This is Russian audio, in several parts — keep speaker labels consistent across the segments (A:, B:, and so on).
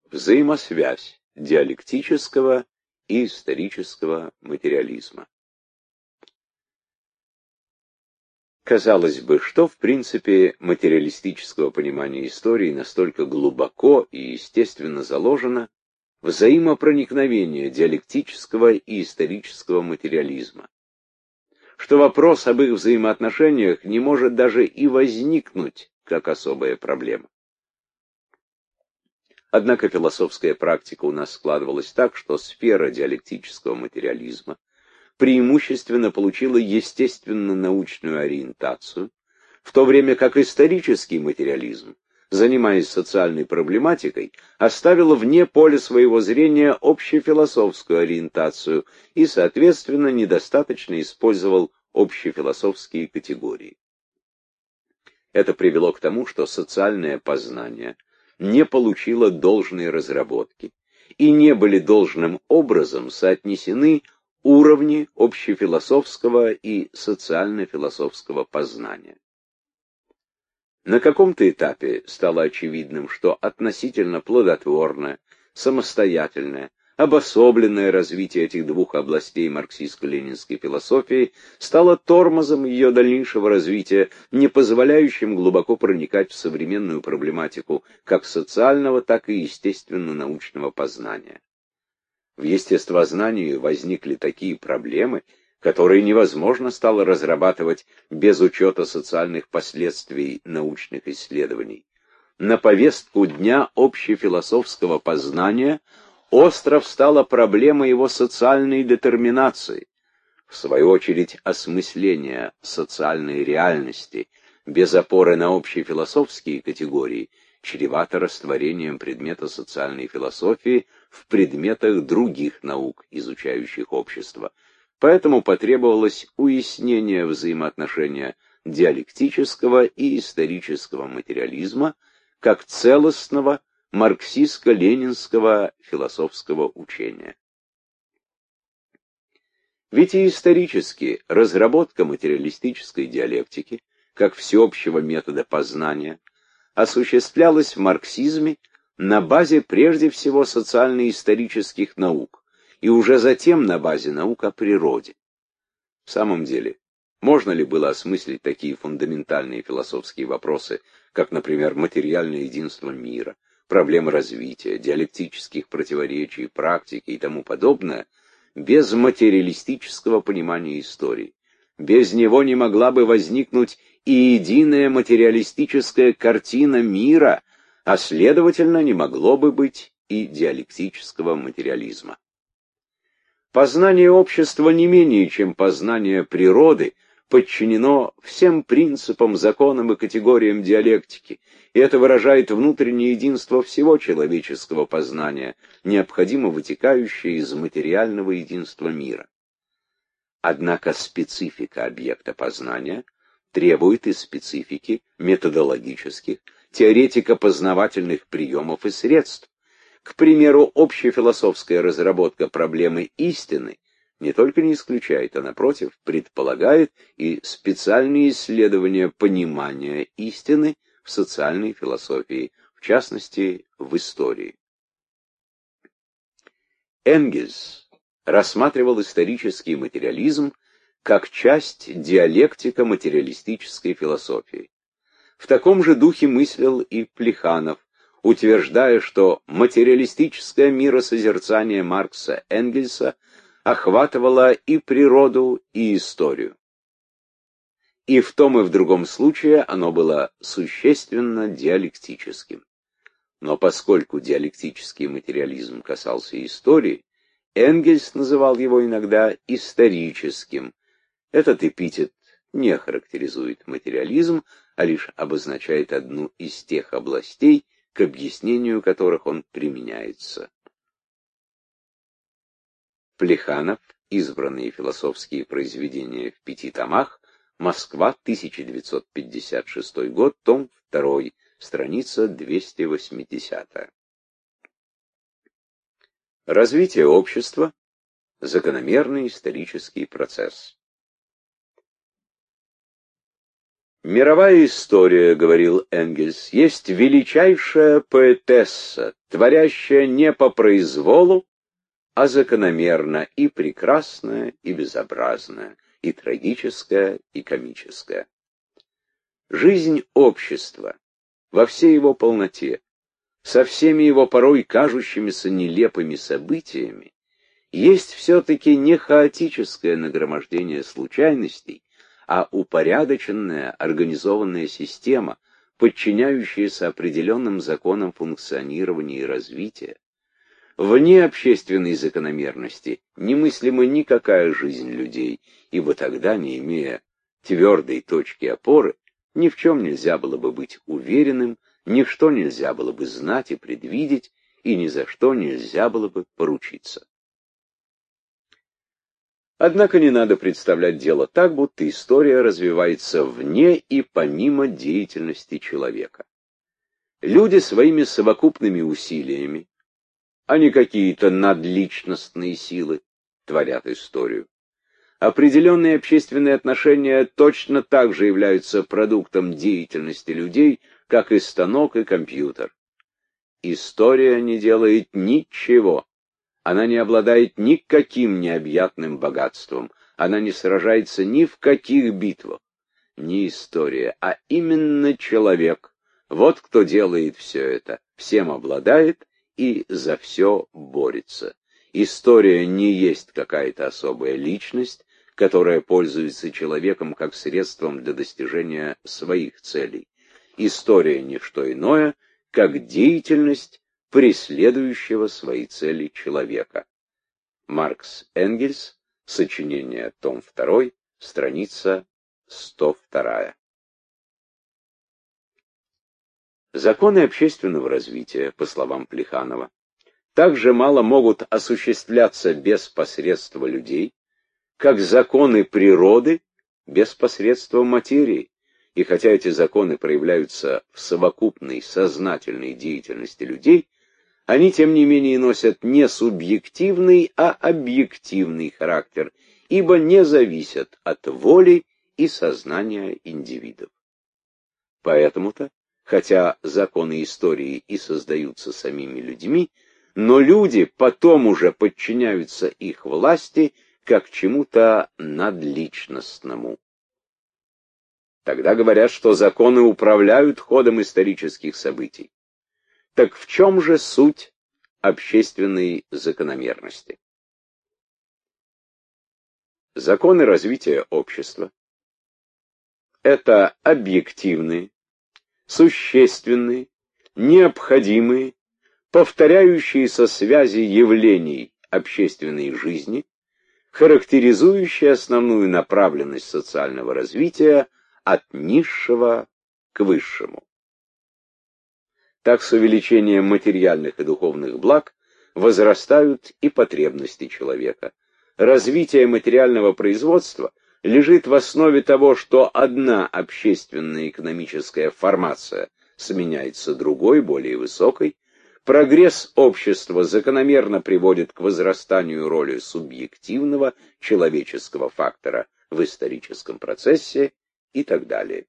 A: Взаимосвязь диалектического и исторического материализма. Казалось бы, что в принципе материалистического понимания истории настолько глубоко и естественно заложено взаимопроникновение диалектического и исторического материализма, что вопрос об их взаимоотношениях не может даже и возникнуть как особая проблема. Однако философская практика у нас складывалась так, что сфера диалектического материализма преимущественно получила естественно-научную ориентацию, в то время как исторический материализм, занимаясь социальной проблематикой, оставил вне поля своего зрения общефилософскую ориентацию и, соответственно, недостаточно использовал общефилософские категории. Это привело к тому, что социальное познание не получило должной разработки и не были должным образом соотнесены уровни общефилософского и социально-философского познания. На каком-то этапе стало очевидным, что относительно плодотворное, самостоятельное, обособленное развитие этих двух областей марксистско-ленинской философии стало тормозом ее дальнейшего развития, не позволяющим глубоко проникать в современную проблематику как социального, так и естественно-научного познания. В естествознании возникли такие проблемы, которые невозможно стало разрабатывать без учета социальных последствий научных исследований. На повестку дня общефилософского познания остро встала проблема его социальной детерминации, в свою очередь осмысление социальной реальности без опоры на общефилософские категории чревато растворением предмета социальной философии в предметах других наук, изучающих общество. Поэтому потребовалось уяснение взаимоотношения диалектического и исторического материализма как целостного марксистско-ленинского философского учения. Ведь и исторически разработка материалистической диалектики, как всеобщего метода познания, осуществлялась в марксизме на базе прежде всего социально-исторических наук и уже затем на базе наук о природе. В самом деле, можно ли было осмыслить такие фундаментальные философские вопросы, как, например, материальное единство мира, проблемы развития, диалектических противоречий, практики и тому подобное, без материалистического понимания истории? Без него не могла бы возникнуть и единая материалистическая картина мира, а следовательно, не могло бы быть и диалектического материализма. Познание общества не менее, чем познание природы, подчинено всем принципам, законам и категориям диалектики, и это выражает внутреннее единство всего человеческого познания, необходимо вытекающее из материального единства мира. Однако специфика объекта познания требует и специфики методологических, теоретико-познавательных приемов и средств. К примеру, общефилософская разработка проблемы истины не только не исключает, а напротив, предполагает и специальные исследования понимания истины в социальной философии, в частности, в истории. Энгельс рассматривал исторический материализм как часть диалектико-материалистической философии. В таком же духе мыслил и Плеханов, утверждая, что материалистическое миросозерцание Маркса Энгельса охватывало и природу, и историю. И в том и в другом случае оно было существенно диалектическим. Но поскольку диалектический материализм касался истории, Энгельс называл его иногда историческим. Этот эпитет не характеризует материализм, а лишь обозначает одну из тех областей, к объяснению которых он применяется. Плеханов. Избранные философские произведения в 5 томах. Москва, 1956 год, том 2, страница 280. Развитие общества. Закономерный исторический процесс. Мировая история, говорил Энгельс, есть величайшая поэтесса, творящая не по произволу, а закономерно, и прекрасная, и безобразная, и трагическая, и комическая. Жизнь общества во всей его полноте, со всеми его порой кажущимися нелепыми событиями, есть все-таки не хаотическое нагромождение случайностей, а упорядоченная, организованная система, подчиняющаяся определенным законам функционирования и развития. Вне общественной закономерности немыслима никакая жизнь людей, ибо тогда, не имея твердой точки опоры, ни в чем нельзя было бы быть уверенным, ни что нельзя было бы знать и предвидеть, и ни за что нельзя было бы поручиться. Однако не надо представлять дело так, будто история развивается вне и помимо деятельности человека. Люди своими совокупными усилиями, а не какие-то надличностные силы, творят историю. Определенные общественные отношения точно так же являются продуктом деятельности людей, как и станок и компьютер. История не делает ничего. Она не обладает никаким необъятным богатством. Она не сражается ни в каких битвах. Не история, а именно человек. Вот кто делает все это, всем обладает и за все борется. История не есть какая-то особая личность, которая пользуется человеком как средством для достижения своих целей. История не что иное, как деятельность преследующего свои цели человека. Маркс Энгельс, сочинение, том 2, страница 102. Законы общественного развития, по словам Плеханова, также мало могут осуществляться без посредства людей, как законы природы без посредства материи. И хотя эти законы проявляются в совокупной сознательной деятельности людей, они, тем не менее, носят не субъективный, а объективный характер, ибо не зависят от воли и сознания индивидов. Поэтому-то, хотя законы истории и создаются самими людьми, но люди потом уже подчиняются их власти как чему-то надличностному. Тогда говорят, что законы управляют ходом исторических событий. Так в чем же суть общественной закономерности? Законы развития общества — это объективные, существенные, необходимые, повторяющиеся связи явлений общественной жизни, характеризующие основную направленность социального развития от низшего к высшему. Так с увеличением материальных и духовных благ возрастают и потребности человека. Развитие материального производства лежит в основе того, что одна общественная экономическая формация сменяется другой, более высокой. Прогресс общества закономерно приводит к возрастанию роли субъективного человеческого фактора в историческом процессе и так далее.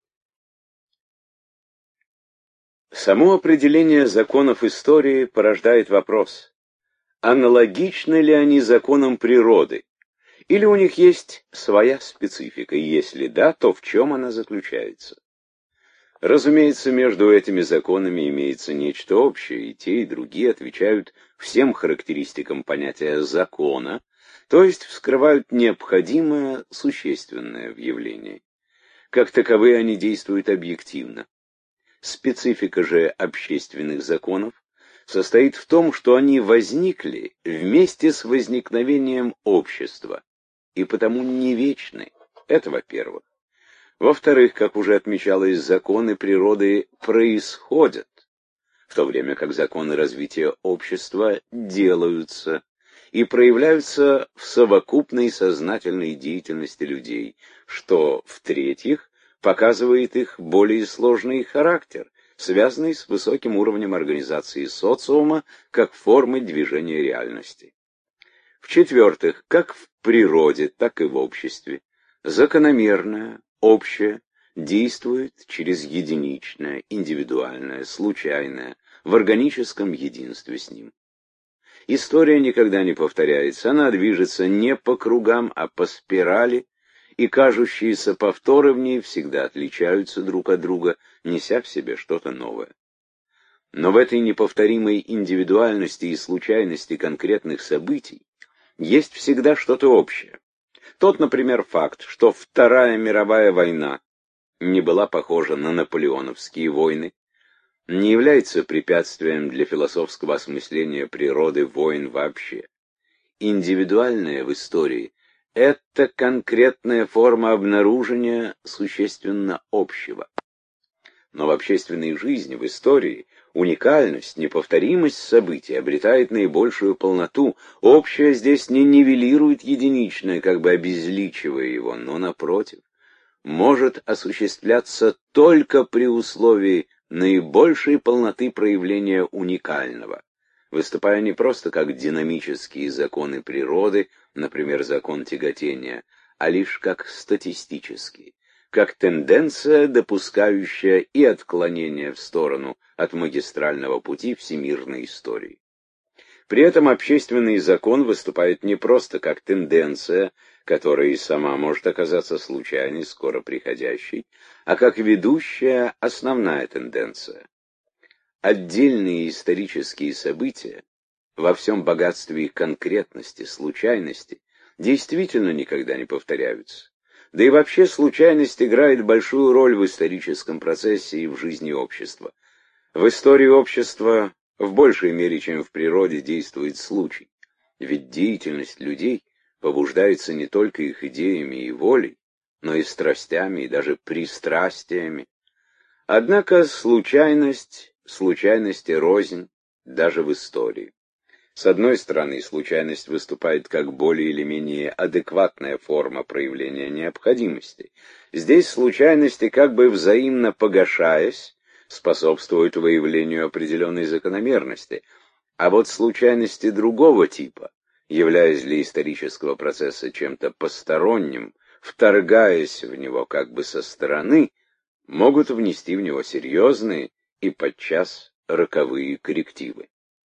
A: Само определение законов истории порождает вопрос, аналогичны ли они законам природы, или у них есть своя специфика, и если да, то в чем она заключается? Разумеется, между этими законами имеется нечто общее, и те, и другие отвечают всем характеристикам понятия закона, то есть вскрывают необходимое, существенное в явлении. Как таковые они действуют объективно. Специфика же общественных законов состоит в том, что они возникли вместе с возникновением общества, и потому не вечны. Это во-первых. Во-вторых, как уже отмечалось, законы природы происходят, в то время как законы развития общества делаются и проявляются в совокупной сознательной деятельности людей, что, в-третьих, показывает их более сложный характер, связанный с высоким уровнем организации социума как формы движения реальности. В-четвертых, как в природе, так и в обществе, закономерное, общее, действует через единичное, индивидуальное, случайное, в органическом единстве с ним. История никогда не повторяется, она движется не по кругам, а по спирали, и кажущиеся повторы в ней всегда отличаются друг от друга, неся в себе что-то новое. Но в этой неповторимой индивидуальности и случайности конкретных событий есть всегда что-то общее. Тот, например, факт, что Вторая мировая война не была похожа на наполеоновские войны, не является препятствием для философского осмысления природы войн вообще. Индивидуальное в истории — это конкретная форма обнаружения существенно общего. Но в общественной жизни, в истории, уникальность, неповторимость событий обретает наибольшую полноту. Общее здесь не нивелирует единичное, как бы обезличивая его, но, напротив, может осуществляться только при условии наибольшей полноты проявления уникального, выступая не просто как динамические законы природы, например, закон тяготения, а лишь как статистические, как тенденция, допускающая и отклонение в сторону от магистрального пути всемирной истории. При этом общественный закон выступает не просто как тенденция, которая и сама может оказаться случайной, скоро приходящей, а как ведущая основная тенденция. Отдельные исторические события во всем богатстве их конкретности, случайности, действительно никогда не повторяются. Да и вообще случайность играет большую роль в историческом процессе и в жизни общества. В истории общества в большей мере, чем в природе, действует случай. Ведь деятельность людей побуждается не только их идеями и волей, но и страстями, и даже пристрастиями. Однако случайность рознь даже в истории. С одной стороны, случайность выступает как более или менее адекватная форма проявления необходимости. Здесь случайности, как бы взаимно погашаясь, способствуют выявлению определенной закономерности, а вот случайности другого типа, являясь для исторического процесса чем-то посторонним, вторгаясь в него как бы со стороны, могут внести в него серьезные и подчас роковые коррективы.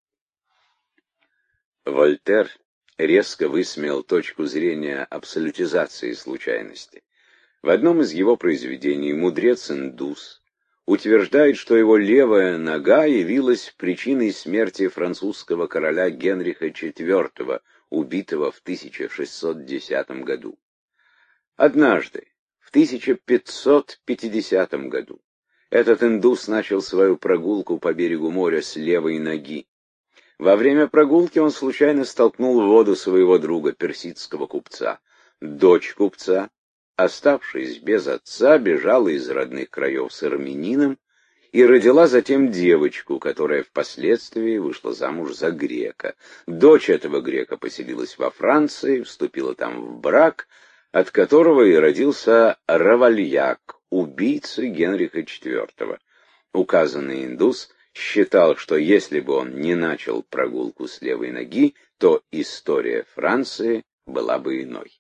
A: Вольтер резко высмеял точку зрения абсолютизации случайности. В одном из его произведений «Мудрец-индус» утверждает, что его левая нога явилась причиной смерти французского короля Генриха IV, убитого в 1610 году. Однажды, в 1550 году, этот индус начал свою прогулку по берегу моря с левой ноги. Во время прогулки он случайно столкнул в воду своего друга, персидского купца. Дочь купца, оставшись без отца, бежала из родных краев с армянином и родила затем девочку, которая впоследствии вышла замуж за грека. Дочь этого грека поселилась во Франции, вступила там в брак, от которого и родился Равальяк, убийца Генриха IV. Указанный индус считал, что если бы он не начал прогулку с левой ноги, то история Франции была бы иной.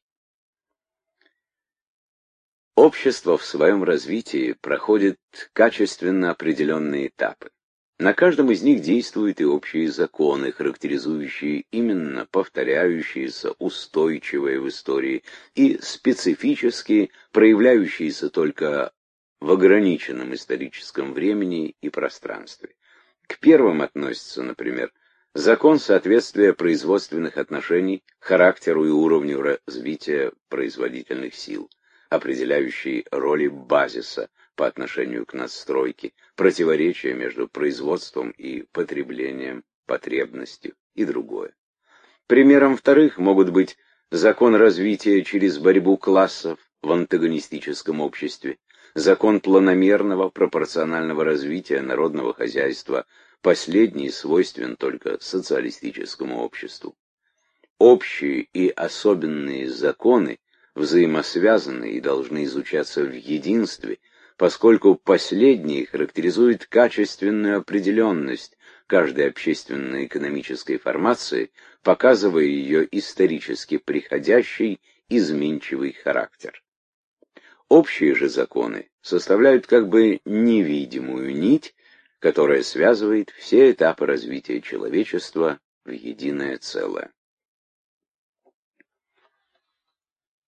A: Общество в своем развитии проходит качественно определенные этапы. На каждом из них действуют и общие законы, характеризующие именно повторяющиеся, устойчивые в истории, и специфические, проявляющиеся только в ограниченном историческом времени и пространстве. К первым относится, например, закон соответствия производственных отношений характеру и уровню развития производительных сил, определяющий роли базиса по отношению к надстройке, противоречия между производством и потреблением, потребностью и другое. Примером вторых могут быть закон развития через борьбу классов в антагонистическом обществе, закон планомерного пропорционального развития народного хозяйства, последний свойствен только социалистическому обществу. Общие и особенные законы взаимосвязаны и должны изучаться в единстве, поскольку последние характеризуют качественную определенность каждой общественно-экономической формации, показывая ее исторически приходящий, изменчивый характер. Общие же законы составляют как бы невидимую нить, которая связывает все этапы развития человечества в единое целое.